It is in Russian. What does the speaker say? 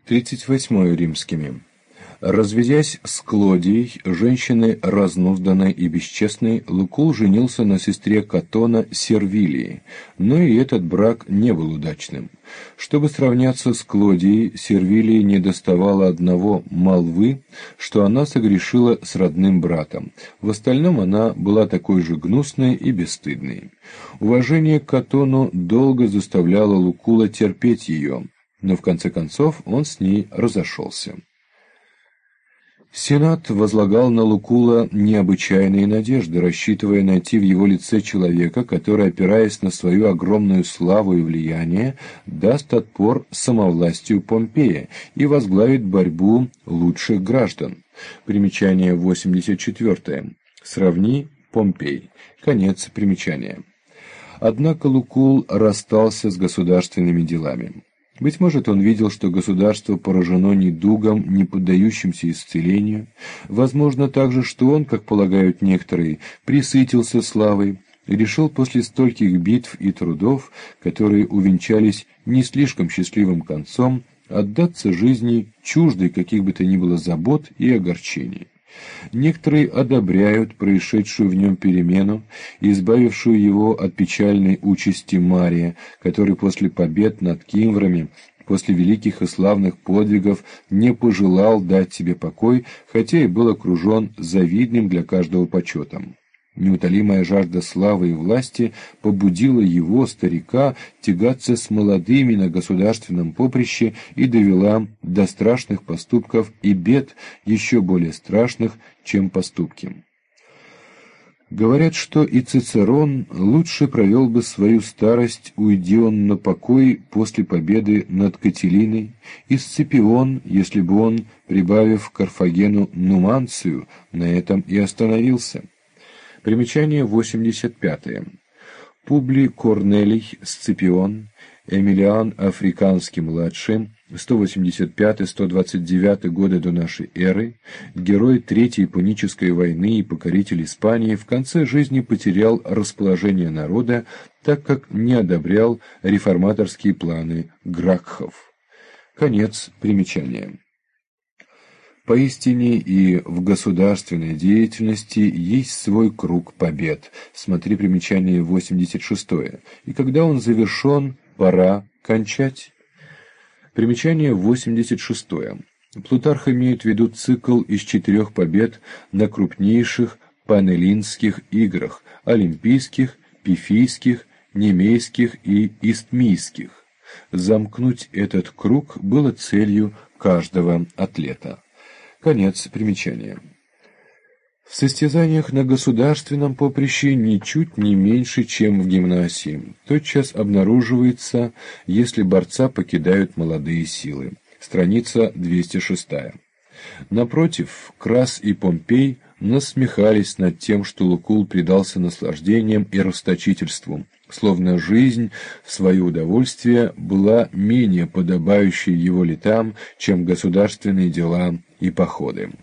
38 римскими. Разведясь с Клодией, женщиной разнузданной и бесчестной, Лукул женился на сестре Катона Сервилии, но и этот брак не был удачным. Чтобы сравняться с Клодией, Сервилии недоставало одного молвы, что она согрешила с родным братом. В остальном она была такой же гнусной и бесстыдной. Уважение к Катону долго заставляло Лукула терпеть ее, но в конце концов он с ней разошелся. Сенат возлагал на Лукула необычайные надежды, рассчитывая найти в его лице человека, который, опираясь на свою огромную славу и влияние, даст отпор самовластию Помпея и возглавит борьбу лучших граждан. Примечание 84. Сравни Помпей. Конец примечания. Однако Лукул расстался с государственными делами. Быть может, он видел, что государство поражено недугом, не поддающимся исцелению. Возможно также, что он, как полагают некоторые, пресытился славой и решил после стольких битв и трудов, которые увенчались не слишком счастливым концом, отдаться жизни чуждой каких бы то ни было забот и огорчений. Некоторые одобряют происшедшую в нем перемену, избавившую его от печальной участи Мария, который после побед над кимврами, после великих и славных подвигов не пожелал дать себе покой, хотя и был окружен завидным для каждого почетом. Неутолимая жажда славы и власти побудила его, старика, тягаться с молодыми на государственном поприще и довела до страшных поступков и бед, еще более страшных, чем поступки. Говорят, что и Цицерон лучше провел бы свою старость, уйди он на покой после победы над Катилиной, и Сципион, если бы он, прибавив Карфагену Нуманцию, на этом и остановился. Примечание 85. Публий Корнелий Сципион, Эмилиан Африканский-младший, 185-129 годы до нашей эры, герой Третьей Пунической войны и покоритель Испании, в конце жизни потерял расположение народа, так как не одобрял реформаторские планы Гракхов. Конец примечания. Поистине и в государственной деятельности есть свой круг побед. Смотри примечание 86. И когда он завершен, пора кончать. Примечание 86. Плутарх имеет в виду цикл из 4 побед на крупнейших панеллинских играх – олимпийских, пифийских, немейских и истмийских. Замкнуть этот круг было целью каждого атлета. Конец примечания. В состязаниях на государственном поприще ничуть не меньше, чем в гимнасии. Тотчас обнаруживается, если борца покидают молодые силы. Страница 206. Напротив, Крас и Помпей насмехались над тем, что Лукул предался наслаждениям и расточительству, словно жизнь в свое удовольствие была менее подобающей его летам, чем государственные дела и походы.